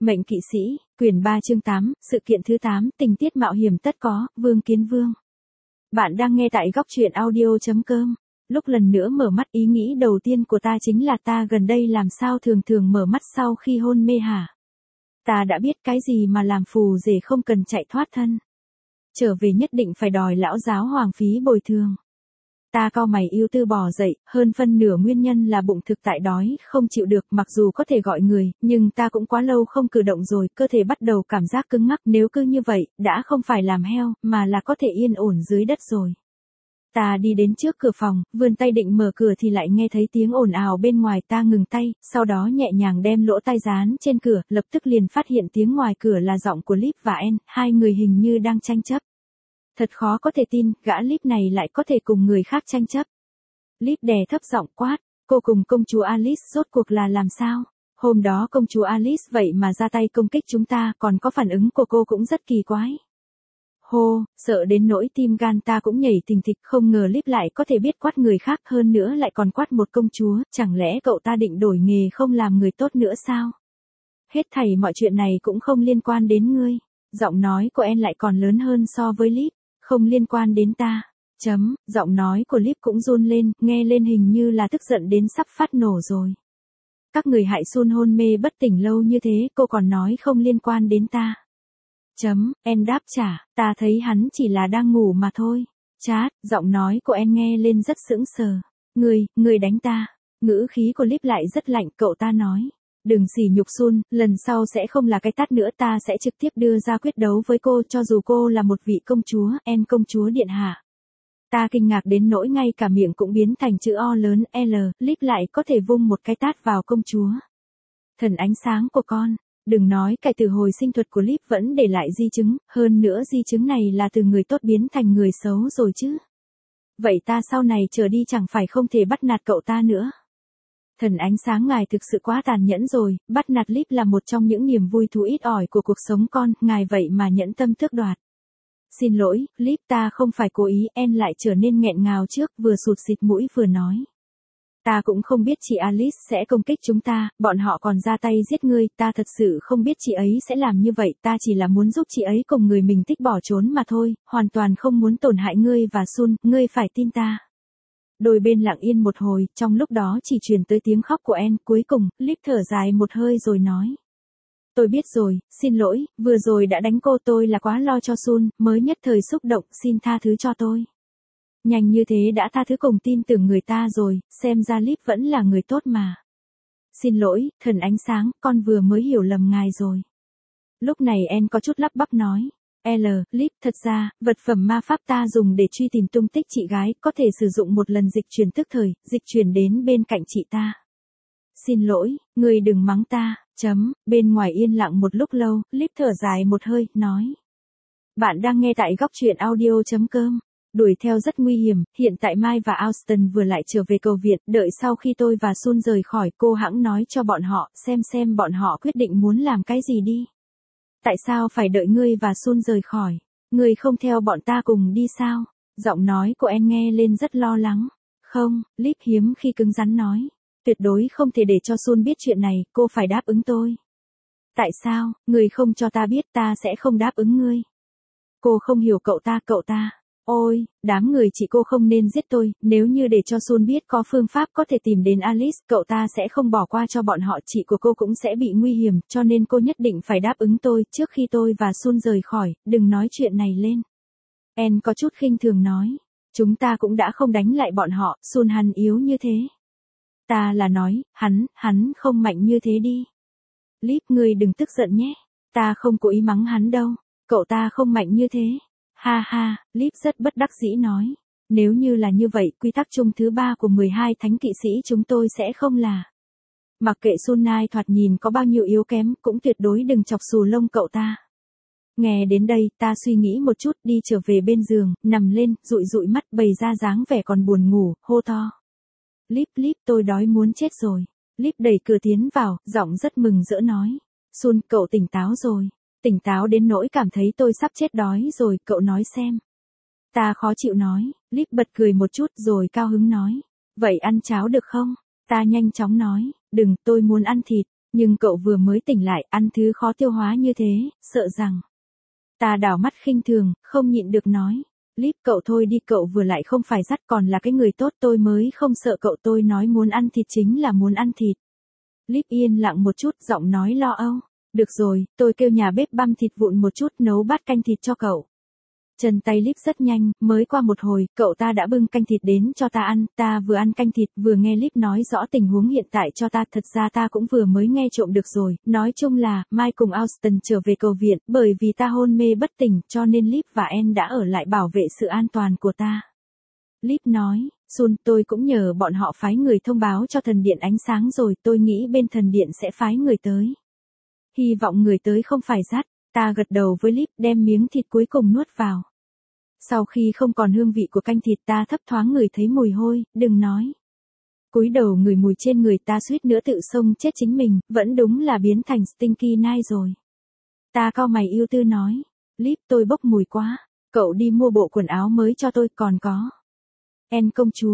Mệnh kỵ sĩ, quyển 3 chương 8, sự kiện thứ 8, tình tiết mạo hiểm tất có, Vương Kiến Vương. Bạn đang nghe tại góc truyện audio.com. Lúc lần nữa mở mắt ý nghĩ đầu tiên của ta chính là ta gần đây làm sao thường thường mở mắt sau khi hôn mê hả? Ta đã biết cái gì mà làm phù rể không cần chạy thoát thân. Trở về nhất định phải đòi lão giáo hoàng phí bồi thường. Ta cau mày ưu tư bò dậy, hơn phân nửa nguyên nhân là bụng thực tại đói, không chịu được, mặc dù có thể gọi người, nhưng ta cũng quá lâu không cử động rồi, cơ thể bắt đầu cảm giác cứng ngắc, nếu cứ như vậy, đã không phải làm heo, mà là có thể yên ổn dưới đất rồi. Ta đi đến trước cửa phòng, vươn tay định mở cửa thì lại nghe thấy tiếng ồn ào bên ngoài, ta ngừng tay, sau đó nhẹ nhàng đem lỗ tai dán trên cửa, lập tức liền phát hiện tiếng ngoài cửa là giọng của Lip và En, hai người hình như đang tranh chấp. Thật khó có thể tin, gã Lip này lại có thể cùng người khác tranh chấp. Lip đè thấp giọng quát, cô cùng công chúa Alice rốt cuộc là làm sao? Hôm đó công chúa Alice vậy mà ra tay công kích chúng ta, còn có phản ứng của cô cũng rất kỳ quái. Hô, sợ đến nỗi tim gan ta cũng nhảy thình thịch, không ngờ Lip lại có thể biết quát người khác, hơn nữa lại còn quát một công chúa, chẳng lẽ cậu ta định đổi nghề không làm người tốt nữa sao? Hết thảy mọi chuyện này cũng không liên quan đến ngươi. Giọng nói của En lại còn lớn hơn so với Lip. Không liên quan đến ta. Giọng nói của Lip cũng run lên, nghe lên hình như là tức giận đến sắp phát nổ rồi. Các người hại Sun hôn mê bất tỉnh lâu như thế, cô còn nói không liên quan đến ta. En đáp trả, ta thấy hắn chỉ là đang ngủ mà thôi. Chát, giọng nói của En nghe lên rất sững sờ. Ngươi đánh ta. Ngữ khí của Lip lại rất lạnh, cậu ta nói. Đừng sỉ nhục Sun, lần sau sẽ không là cái tát nữa, ta sẽ trực tiếp đưa ra quyết đấu với cô cho dù cô là một vị công chúa, En công chúa điện hạ. Ta kinh ngạc đến nỗi ngay cả miệng cũng biến thành chữ O lớn L, Lip lại có thể vung một cái tát vào công chúa. Thần ánh sáng của con, đừng nói cải từ hồi sinh thuật của Lip vẫn để lại di chứng, hơn nữa di chứng này là từ người tốt biến thành người xấu rồi chứ. Vậy ta sau này trở đi chẳng phải không thể bắt nạt cậu ta nữa. Thần ánh sáng ngài thực sự quá tàn nhẫn rồi, bắt nạt Lip là một trong những niềm vui thú ít ỏi của cuộc sống con, ngài vậy mà nhẫn tâm tước đoạt. Xin lỗi, Lip, ta không phải cố ý. En lại trở nên nghẹn ngào trước, vừa sụt xịt mũi vừa nói. Ta cũng không biết chị Alice sẽ công kích chúng ta, bọn họ còn ra tay giết ngươi, ta thật sự không biết chị ấy sẽ làm như vậy, ta chỉ là muốn giúp chị ấy cùng người mình thích bỏ trốn mà thôi, hoàn toàn không muốn tổn hại ngươi và Sun, ngươi phải tin ta. Đôi bên lặng yên một hồi, trong lúc đó chỉ truyền tới tiếng khóc của En, cuối cùng, Lip thở dài một hơi rồi nói. Tôi biết rồi, xin lỗi, vừa rồi đã đánh cô, tôi là quá lo cho Sun, mới nhất thời xúc động, xin tha thứ cho tôi. Nhanh như thế đã tha thứ cùng tin tưởng người ta rồi, xem ra Lip vẫn là người tốt mà. Xin lỗi, thần ánh sáng, con vừa mới hiểu lầm ngài rồi. Lúc này En có chút lắp bắp nói. Lip, thật ra, vật phẩm ma pháp ta dùng để truy tìm tung tích chị gái, có thể sử dụng một lần dịch chuyển tức thời, dịch chuyển đến bên cạnh chị ta. Xin lỗi, người đừng mắng ta. Bên ngoài yên lặng một lúc lâu, Lip thở dài một hơi, nói. Bạn đang nghe tại góc truyện audio.com. Đuổi theo rất nguy hiểm, hiện tại Mai và Austin vừa lại trở về cầu viện, đợi sau khi tôi và Sun rời khỏi, cô hãng nói cho bọn họ, xem bọn họ quyết định muốn làm cái gì đi. Tại sao phải đợi ngươi và Sun rời khỏi? Ngươi không theo bọn ta cùng đi sao? Giọng nói của En nghe lên rất lo lắng. Không, Lip hiếm khi cứng rắn nói. Tuyệt đối không thể để cho Sun biết chuyện này, cô phải đáp ứng tôi. Tại sao, ngươi không cho ta biết, ta sẽ không đáp ứng ngươi. Cô không hiểu cậu ta. Ôi, đám người chị cô không nên giết tôi, nếu như để cho Sun biết có phương pháp có thể tìm đến Alice, cậu ta sẽ không bỏ qua cho bọn họ, chị của cô cũng sẽ bị nguy hiểm, cho nên cô nhất định phải đáp ứng tôi, trước khi tôi và Sun rời khỏi, đừng nói chuyện này lên. En có chút khinh thường nói, chúng ta cũng đã không đánh lại bọn họ, Sun hắn yếu như thế. Ta là nói, hắn không mạnh như thế đi. Lip, ngươi đừng tức giận nhé, ta không cố ý mắng hắn đâu, cậu ta không mạnh như thế. Ha ha, Lip rất bất đắc dĩ nói. Nếu như là như vậy, quy tắc chung thứ 3 của 12 thánh kỵ sĩ chúng tôi sẽ không là. Mặc kệ Sun Nai thoạt nhìn có bao nhiêu yếu kém, cũng tuyệt đối đừng chọc xù lông cậu ta. Nghe đến đây, ta suy nghĩ một chút, đi trở về bên giường, nằm lên, dụi mắt, bày ra dáng vẻ còn buồn ngủ, hô to. Lip, tôi đói muốn chết rồi. Lip đẩy cửa tiến vào, giọng rất mừng rỡ nói. Sun, cậu tỉnh táo rồi. Tỉnh táo đến nỗi cảm thấy tôi sắp chết đói rồi, cậu nói xem. Ta khó chịu nói, Lip bật cười một chút rồi cao hứng nói. Vậy ăn cháo được không? Ta nhanh chóng nói, đừng, tôi muốn ăn thịt. Nhưng cậu vừa mới tỉnh lại, ăn thứ khó tiêu hóa như thế, sợ rằng. Ta đảo mắt khinh thường, không nhịn được nói. Líp cậu thôi đi, cậu vừa lại không phải dắt còn là cái người tốt, tôi mới không sợ cậu, tôi nói muốn ăn thịt chính là muốn ăn thịt. Líp yên lặng một chút, giọng nói lo âu. Được rồi, tôi kêu nhà bếp băm thịt vụn một chút, nấu bát canh thịt cho cậu. Chân tay Líp rất nhanh, mới qua một hồi, cậu ta đã bưng canh thịt đến cho ta ăn, ta vừa ăn canh thịt vừa nghe Líp nói rõ tình huống hiện tại cho ta, thật ra ta cũng vừa mới nghe trộm được rồi, nói chung là, Mai cùng Austin trở về cầu viện, bởi vì ta hôn mê bất tỉnh, cho nên Líp và Anne đã ở lại bảo vệ sự an toàn của ta. Líp nói, Sun, tôi cũng nhờ bọn họ phái người thông báo cho thần điện ánh sáng rồi, tôi nghĩ bên thần điện sẽ phái người tới. Hy vọng người tới không phải dắt, ta gật đầu với Líp đem miếng thịt cuối cùng nuốt vào. Sau khi không còn hương vị của canh thịt ta thấp thoáng ngửi thấy mùi hôi, đừng nói. Cúi đầu ngửi mùi trên người ta suýt nữa tự xông chết chính mình, vẫn đúng là biến thành Stinky Night rồi. Ta cau mày ưu tư nói, Líp tôi bốc mùi quá, cậu đi mua bộ quần áo mới cho tôi còn có. En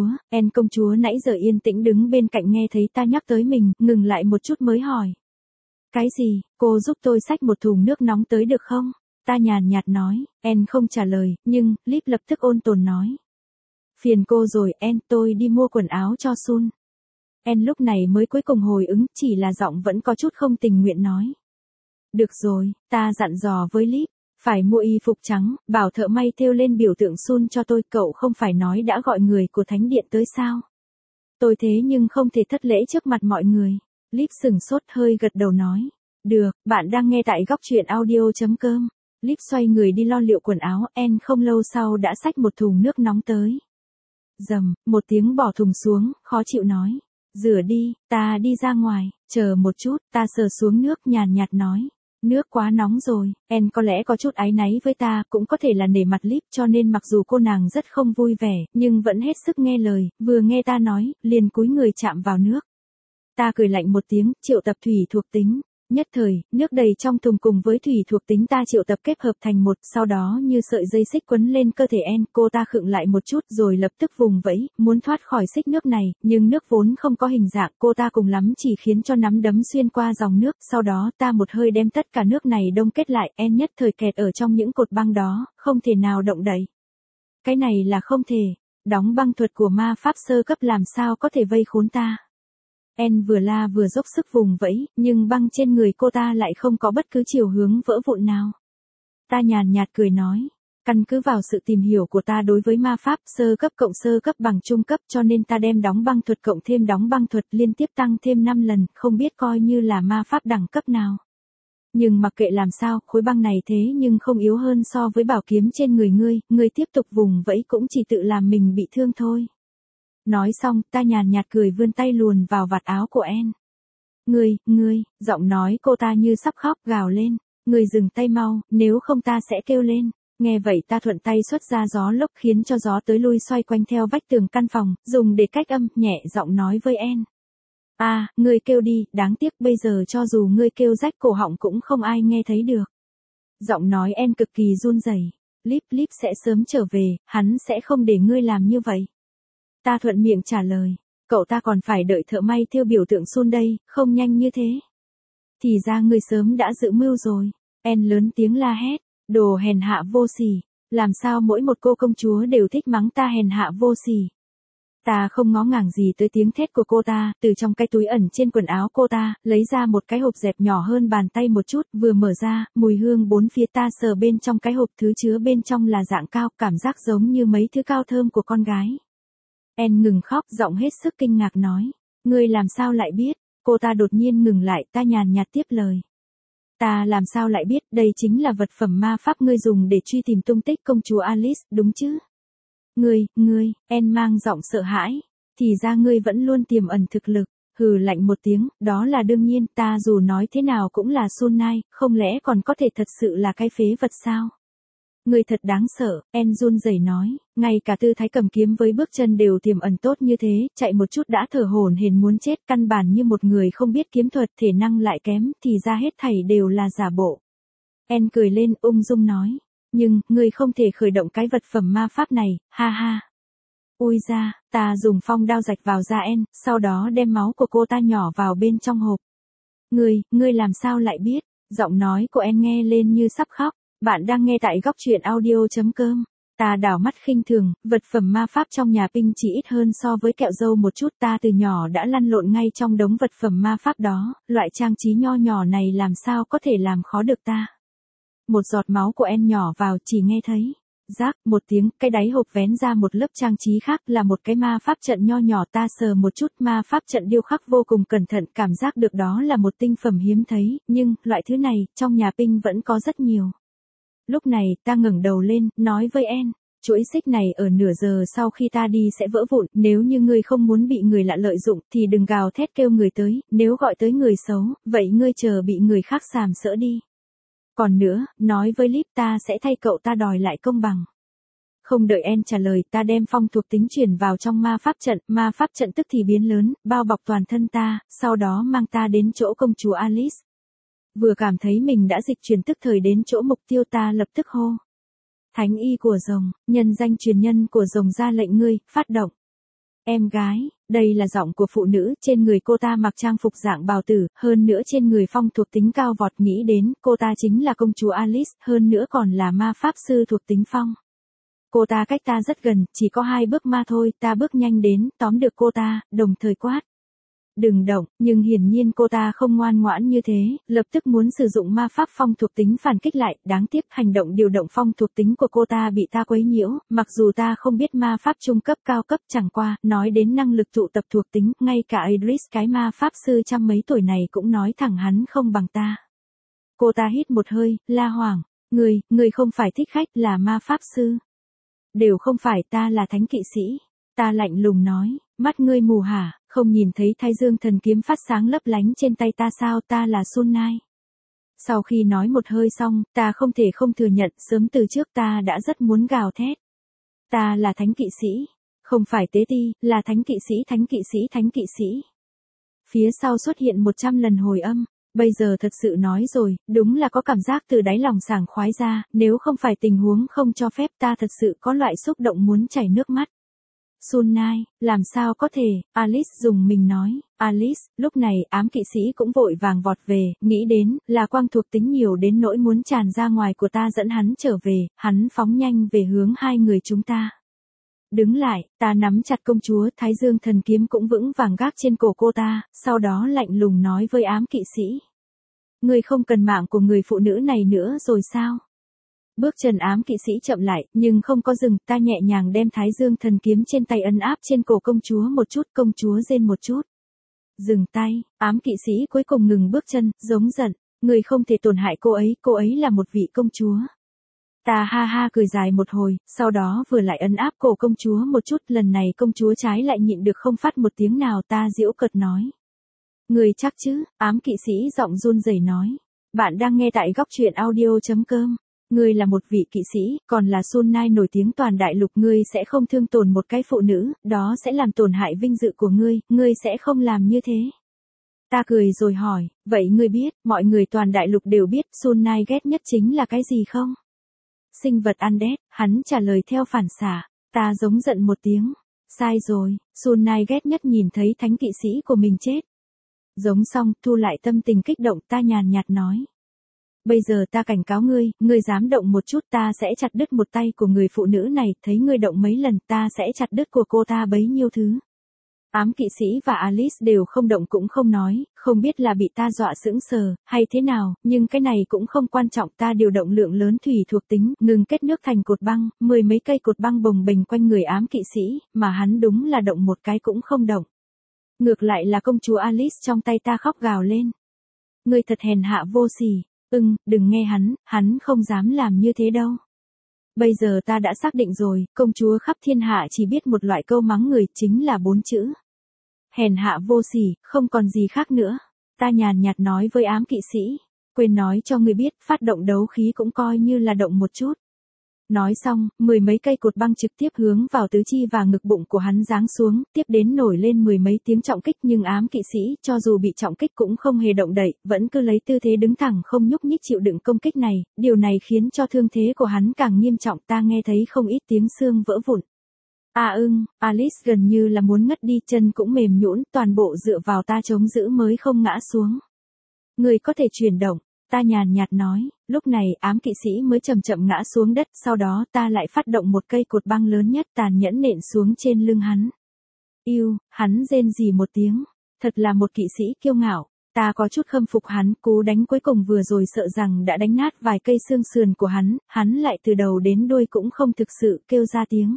công chúa nãy giờ yên tĩnh đứng bên cạnh nghe thấy ta nhắc tới mình, ngừng lại một chút mới hỏi. Cái gì, cô giúp tôi xách một thùng nước nóng tới được không? Ta nhàn nhạt nói, En không trả lời, nhưng, Líp lập tức ôn tồn nói. Phiền cô rồi, En, tôi đi mua quần áo cho Sun. En lúc này mới cuối cùng hồi ứng, chỉ là giọng vẫn có chút không tình nguyện nói. Được rồi, ta dặn dò với Líp, phải mua y phục trắng, bảo thợ may thêu lên biểu tượng Sun cho tôi, cậu không phải nói đã gọi người của thánh điện tới sao? Tôi thế nhưng không thể thất lễ trước mặt mọi người. Líp sừng sốt hơi gật đầu nói. Được, bạn đang nghe tại góc truyện audio.com. Líp xoay người đi lo liệu quần áo, En không lâu sau đã xách một thùng nước nóng tới. Dầm, một tiếng bỏ thùng xuống, khó chịu nói. Rửa đi, ta đi ra ngoài, chờ một chút, ta sờ xuống nước nhàn nhạt nói. Nước quá nóng rồi, En có lẽ có chút áy náy với ta, cũng có thể là nể mặt Líp cho nên mặc dù cô nàng rất không vui vẻ, nhưng vẫn hết sức nghe lời, vừa nghe ta nói, liền cúi người chạm vào nước. Ta cười lạnh một tiếng, triệu tập thủy thuộc tính. Nhất thời, nước đầy trong thùng cùng với thủy thuộc tính ta triệu tập kết hợp thành một, sau đó như sợi dây xích quấn lên cơ thể En, cô ta khựng lại một chút rồi lập tức vùng vẫy, muốn thoát khỏi xích nước này, nhưng nước vốn không có hình dạng, cô ta cùng lắm chỉ khiến cho nắm đấm xuyên qua dòng nước, sau đó ta một hơi đem tất cả nước này đông kết lại, En nhất thời kẹt ở trong những cột băng đó, không thể nào động đậy. Cái này là không thể, đóng băng thuật của ma pháp sơ cấp làm sao có thể vây khốn ta. En vừa la vừa dốc sức vùng vẫy, nhưng băng trên người cô ta lại không có bất cứ chiều hướng vỡ vụn nào. Ta nhàn nhạt cười nói, căn cứ vào sự tìm hiểu của ta đối với ma pháp sơ cấp cộng sơ cấp bằng trung cấp cho nên ta đem đóng băng thuật cộng thêm đóng băng thuật liên tiếp tăng thêm 5 lần, không biết coi như là ma pháp đẳng cấp nào. Nhưng mặc kệ làm sao, khối băng này thế nhưng không yếu hơn so với bảo kiếm trên người ngươi tiếp tục vùng vẫy cũng chỉ tự làm mình bị thương thôi. Nói xong, ta nhàn nhạt cười vươn tay luồn vào vạt áo của En. Ngươi, giọng nói cô ta như sắp khóc gào lên. Ngươi dừng tay mau, nếu không ta sẽ kêu lên. Nghe vậy ta thuận tay xuất ra gió lốc khiến cho gió tới lui xoay quanh theo vách tường căn phòng, dùng để cách âm, nhẹ giọng nói với En. Ngươi kêu đi, đáng tiếc bây giờ cho dù ngươi kêu rách cổ họng cũng không ai nghe thấy được. Giọng nói En cực kỳ run rẩy. Líp sẽ sớm trở về, hắn sẽ không để ngươi làm như vậy. Ta thuận miệng trả lời, cậu ta còn phải đợi thợ may thêu biểu tượng Sun đây, không nhanh như thế. Thì ra ngươi sớm đã dự mưu rồi. En lớn tiếng la hét, đồ hèn hạ vô sỉ, làm sao mỗi một cô công chúa đều thích mắng ta hèn hạ vô sỉ. Ta không ngó ngàng gì tới tiếng thét của cô ta, từ trong cái túi ẩn trên quần áo cô ta, lấy ra một cái hộp dẹp nhỏ hơn bàn tay một chút, vừa mở ra, mùi hương bốn phía ta sờ bên trong cái hộp, thứ chứa bên trong là dạng cao, cảm giác giống như mấy thứ cao thơm của con gái. En ngừng khóc, giọng hết sức kinh ngạc nói, ngươi làm sao lại biết? Cô ta đột nhiên ngừng lại, ta nhàn nhạt tiếp lời. Ta làm sao lại biết, đây chính là vật phẩm ma pháp ngươi dùng để truy tìm tung tích công chúa Alice, đúng chứ? Ngươi, En mang giọng sợ hãi, thì ra ngươi vẫn luôn tiềm ẩn thực lực. Hừ lạnh một tiếng, đó là đương nhiên, ta dù nói thế nào cũng là Sun Knight, không lẽ còn có thể thật sự là cái phế vật sao? Ngươi thật đáng sợ, En run rẩy nói, ngay cả tư thái cầm kiếm với bước chân đều tiềm ẩn tốt như thế, chạy một chút đã thở hổn hển muốn chết, căn bản như một người không biết kiếm thuật, thể năng lại kém, thì ra hết thảy đều là giả bộ. En cười lên, ung dung nói, nhưng, ngươi không thể khởi động cái vật phẩm ma pháp này, ha ha. Ui ra, ta dùng phong đao rạch vào da En, sau đó đem máu của cô ta nhỏ vào bên trong hộp. Ngươi làm sao lại biết? Giọng nói của em nghe lên như sắp khóc. Bạn đang nghe tại góc truyện audio.com. Ta đảo mắt khinh thường, vật phẩm ma pháp trong nhà Pinh chỉ ít hơn so với kẹo dâu một chút. Ta từ nhỏ đã lăn lộn ngay trong đống vật phẩm ma pháp đó, loại trang trí nho nhỏ này làm sao có thể làm khó được ta. Một giọt máu của em nhỏ vào, chỉ nghe thấy rác một tiếng, cái đáy hộp vén ra một lớp trang trí khác, là một cái ma pháp trận nho nhỏ. Ta sờ một chút, ma pháp trận điêu khắc vô cùng cẩn thận, cảm giác được đó là một tinh phẩm hiếm thấy, nhưng loại thứ này trong nhà Pinh vẫn có rất nhiều. Lúc này ta ngẩng đầu lên, nói với En, chuỗi xích này ở nửa giờ sau khi ta đi sẽ vỡ vụn, nếu như ngươi không muốn bị người lạ lợi dụng thì đừng gào thét kêu người tới, nếu gọi tới người xấu, vậy ngươi chờ bị người khác sàm sỡ đi. Còn nữa, nói với Lip ta sẽ thay cậu ta đòi lại công bằng. Không đợi En trả lời, ta đem phong thuộc tính chuyển vào trong ma pháp trận tức thì biến lớn, bao bọc toàn thân ta, sau đó mang ta đến chỗ công chúa Alice. Vừa cảm thấy mình đã dịch chuyển tức thời đến chỗ mục tiêu, ta lập tức hô. Thánh y của rồng, nhân danh truyền nhân của rồng ra lệnh ngươi, phát động. Em gái, đây là giọng của phụ nữ, trên người cô ta mặc trang phục dạng bào tử, hơn nữa trên người phong thuộc tính cao vọt, nghĩ đến, cô ta chính là công chúa Alice, hơn nữa còn là ma pháp sư thuộc tính phong. Cô ta cách ta rất gần, chỉ có 2 bước ma thôi, ta bước nhanh đến, tóm được cô ta, đồng thời quát. Đừng động, nhưng hiển nhiên cô ta không ngoan ngoãn như thế, lập tức muốn sử dụng ma pháp phong thuộc tính phản kích lại, đáng tiếc hành động điều động phong thuộc tính của cô ta bị ta quấy nhiễu, mặc dù ta không biết ma pháp trung cấp cao cấp, chẳng qua, nói đến năng lực tụ tập thuộc tính, ngay cả Idris cái ma pháp sư trăm mấy tuổi này cũng nói thẳng hắn không bằng ta. Cô ta hít một hơi, la hoảng, người không phải thích khách, là ma pháp sư. Đều không phải, ta là thánh kỵ sĩ. Ta lạnh lùng nói, mắt ngươi mù hả, không nhìn thấy thái dương thần kiếm phát sáng lấp lánh trên tay ta sao, ta là Sunai. Sau khi nói một hơi xong, ta không thể không thừa nhận, sớm từ trước ta đã rất muốn gào thét. Ta là thánh kỵ sĩ, không phải tế ti, là thánh kỵ sĩ, thánh kỵ sĩ, thánh kỵ sĩ. Phía sau xuất hiện 100 lần hồi âm. Bây giờ thật sự nói rồi, đúng là có cảm giác từ đáy lòng sảng khoái ra, nếu không phải tình huống không cho phép, ta thật sự có loại xúc động muốn chảy nước mắt. Sunai, làm sao có thể, Alice dùng mình nói. Alice, lúc này ám kỵ sĩ cũng vội vàng vọt về, nghĩ đến, là quang thuộc tính nhiều đến nỗi muốn tràn ra ngoài của ta dẫn hắn trở về, hắn phóng nhanh về hướng 2 người chúng ta. Đứng lại, ta nắm chặt công chúa, thái dương thần kiếm cũng vững vàng gác trên cổ cô ta, sau đó lạnh lùng nói với ám kỵ sĩ. Ngươi không cần mạng của người phụ nữ này nữa rồi sao? Bước chân ám kỵ sĩ chậm lại, nhưng không có dừng, ta nhẹ nhàng đem thái dương thần kiếm trên tay ấn áp trên cổ công chúa một chút, công chúa rên một chút. Dừng tay, ám kỵ sĩ cuối cùng ngừng bước chân, giống giận, ngươi không thể tổn hại cô ấy là một vị công chúa. Ta ha ha cười dài một hồi, sau đó vừa lại ấn áp cổ công chúa một chút, lần này công chúa trái lại nhịn được không phát một tiếng nào, ta giễu cợt nói. Người chắc chứ, ám kỵ sĩ giọng run rẩy nói. Bạn đang nghe tại góc truyện audio.com. Ngươi là một vị kỵ sĩ, còn là Sunai nổi tiếng toàn đại lục, ngươi sẽ không thương tổn một cái phụ nữ, đó sẽ làm tổn hại vinh dự của ngươi sẽ không làm như thế. Ta cười rồi hỏi, vậy ngươi biết, mọi người toàn đại lục đều biết Sunai ghét nhất chính là cái gì không? Sinh vật undead, hắn trả lời theo phản xạ. Ta giống giận một tiếng. Sai rồi, Sunai ghét nhất nhìn thấy thánh kỵ sĩ của mình chết. Giống xong, thu lại tâm tình kích động, ta nhàn nhạt nói. Bây giờ ta cảnh cáo ngươi dám động một chút ta sẽ chặt đứt một tay của người phụ nữ này, thấy ngươi động mấy lần ta sẽ chặt đứt của cô ta bấy nhiêu thứ. Ám kỵ sĩ và Alice đều không động cũng không nói, không biết là bị ta dọa sững sờ, hay thế nào, nhưng cái này cũng không quan trọng, ta điều động lượng lớn thủy thuộc tính, ngừng kết nước thành cột băng, 10 mấy cây cột băng bồng bềnh quanh người ám kỵ sĩ, mà hắn đúng là động một cái cũng không động. Ngược lại là công chúa Alice trong tay ta khóc gào lên. Ngươi thật hèn hạ vô sỉ, đừng nghe hắn không dám làm như thế đâu. Bây giờ ta đã xác định rồi, công chúa khắp thiên hạ chỉ biết một loại câu mắng người, chính là 4 chữ. Hèn hạ vô sỉ, không còn gì khác nữa. Ta nhàn nhạt nói với ám kỵ sĩ, quên nói cho ngươi biết, phát động đấu khí cũng coi như là động một chút. Nói xong, 10 mấy cây cột băng trực tiếp hướng vào tứ chi và ngực bụng của hắn giáng xuống, tiếp đến nổi lên 10 mấy tiếng trọng kích, nhưng ám kỵ sĩ, cho dù bị trọng kích cũng không hề động đậy, vẫn cứ lấy tư thế đứng thẳng không nhúc nhích chịu đựng công kích này, điều này khiến cho thương thế của hắn càng nghiêm trọng, ta nghe thấy không ít tiếng xương vỡ vụn. Alice gần như là muốn ngất đi, chân cũng mềm nhũn, toàn bộ dựa vào ta chống giữ mới không ngã xuống. Người có thể chuyển động. Ta nhàn nhạt nói, lúc này ám kỵ sĩ mới chậm chậm ngã xuống đất, sau đó ta lại phát động một cây cột băng lớn nhất tàn nhẫn nện xuống trên lưng hắn. Yêu, hắn rên rỉ một tiếng. Thật là một kỵ sĩ kiêu ngạo. Ta có chút khâm phục hắn, cú đánh cuối cùng vừa rồi sợ rằng đã đánh nát vài cây xương sườn của hắn lại từ đầu đến đuôi cũng không thực sự kêu ra tiếng.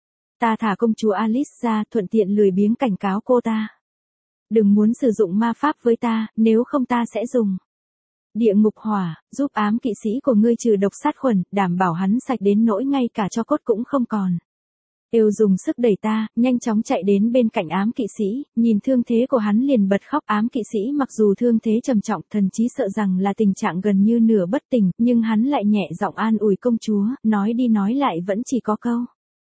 Ta thả công chúa Alice ra, thuận tiện lười biếng cảnh cáo cô ta. Đừng muốn sử dụng ma pháp với ta, nếu không ta sẽ dùng địa ngục hỏa, giúp ám kỵ sĩ của ngươi trừ độc sát khuẩn, đảm bảo hắn sạch đến nỗi ngay cả tro cốt cũng không còn. Yêu dùng sức đẩy ta, nhanh chóng chạy đến bên cạnh ám kỵ sĩ, nhìn thương thế của hắn liền bật khóc. Ám kỵ sĩ mặc dù thương thế trầm trọng, thần chí sợ rằng là tình trạng gần như nửa bất tỉnh, nhưng hắn lại nhẹ giọng an ủi công chúa, nói đi nói lại vẫn chỉ có câu.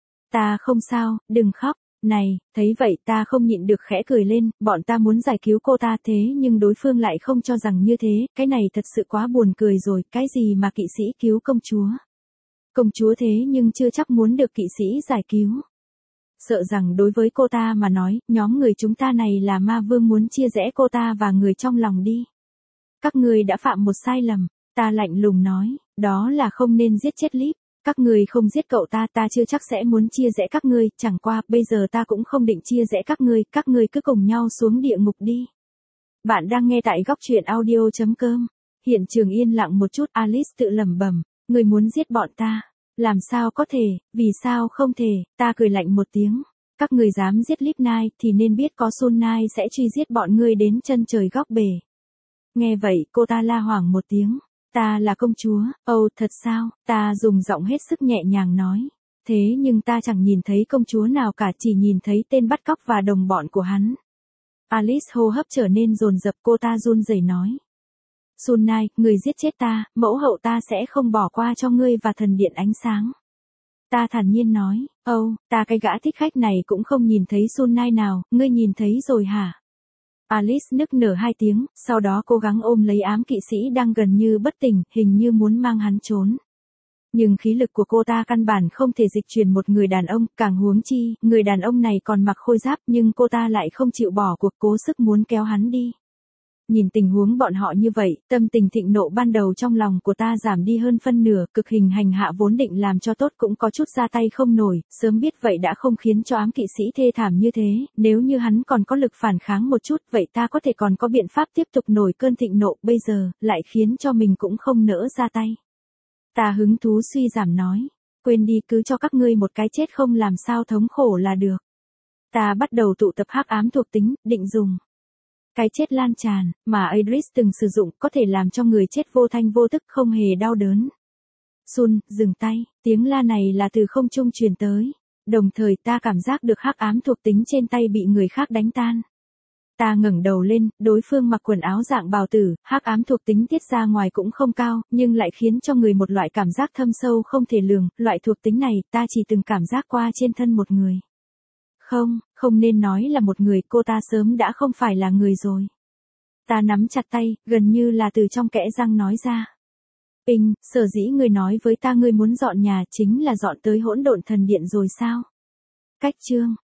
Ta không sao, đừng khóc. Này, thấy vậy ta không nhịn được khẽ cười lên, bọn ta muốn giải cứu cô ta thế nhưng đối phương lại không cho rằng như thế, cái này thật sự quá buồn cười rồi, cái gì mà kỵ sĩ cứu công chúa. Công chúa thế nhưng chưa chắc muốn được kỵ sĩ giải cứu. Sợ rằng đối với cô ta mà nói, nhóm người chúng ta này là ma vương muốn chia rẽ cô ta và người trong lòng đi. Các ngươi đã phạm một sai lầm, ta lạnh lùng nói, đó là không nên giết chết Líp. Các ngươi không giết cậu ta, ta chưa chắc sẽ muốn chia rẽ các ngươi, chẳng qua, bây giờ ta cũng không định chia rẽ các ngươi cứ cùng nhau xuống địa ngục đi. Bạn đang nghe tại góc truyện audio.com. Hiện trường yên lặng một chút, Alice tự lẩm bẩm, ngươi muốn giết bọn ta. Làm sao có thể, vì sao không thể, ta cười lạnh một tiếng. Các ngươi dám giết Líp Nai thì nên biết có Sun Nai sẽ truy giết bọn ngươi đến chân trời góc bể. Nghe vậy, cô ta la hoảng một tiếng. Ta là công chúa, thật sao, ta dùng giọng hết sức nhẹ nhàng nói. Thế nhưng ta chẳng nhìn thấy công chúa nào cả, chỉ nhìn thấy tên bắt cóc và đồng bọn của hắn. Alice hô hấp trở nên dồn dập, cô ta run rẩy nói. Sun Nai, người giết chết ta, mẫu hậu ta sẽ không bỏ qua cho ngươi và thần điện ánh sáng. Ta thản nhiên nói, ta cái gã thích khách này cũng không nhìn thấy Sun Nai nào, ngươi nhìn thấy rồi hả? Alice nức nở hai tiếng, sau đó cố gắng ôm lấy ám kỵ sĩ đang gần như bất tỉnh, hình như muốn mang hắn trốn. Nhưng khí lực của cô ta căn bản không thể dịch chuyển một người đàn ông, càng huống chi, người đàn ông này còn mặc khôi giáp nhưng cô ta lại không chịu bỏ cuộc, cố sức muốn kéo hắn đi. Nhìn tình huống bọn họ như vậy, tâm tình thịnh nộ ban đầu trong lòng của ta giảm đi hơn phân nửa, cực hình hành hạ vốn định làm cho tốt cũng có chút ra tay không nổi, sớm biết vậy đã không khiến cho ám kỵ sĩ thê thảm như thế, nếu như hắn còn có lực phản kháng một chút, vậy ta có thể còn có biện pháp tiếp tục nổi cơn thịnh nộ, bây giờ, lại khiến cho mình cũng không nỡ ra tay. Ta hứng thú suy giảm nói, quên đi, cứ cho các ngươi một cái chết không làm sao thống khổ là được. Ta bắt đầu tụ tập hắc ám thuộc tính, định dùng cái chết lan tràn, mà Idris từng sử dụng, có thể làm cho người chết vô thanh vô tức, không hề đau đớn. Sun, dừng tay, tiếng la này là từ không trung truyền tới. Đồng thời ta cảm giác được hắc ám thuộc tính trên tay bị người khác đánh tan. Ta ngẩng đầu lên, đối phương mặc quần áo dạng bào tử, hắc ám thuộc tính tiết ra ngoài cũng không cao, nhưng lại khiến cho người một loại cảm giác thâm sâu không thể lường, loại thuộc tính này, ta chỉ từng cảm giác qua trên thân một người. Không nên nói là một người, cô ta sớm đã không phải là người rồi. Ta nắm chặt tay, gần như là từ trong kẽ răng nói ra. Sở dĩ người nói với ta ngươi muốn dọn nhà chính là dọn tới hỗn độn thần điện rồi sao? Cách chương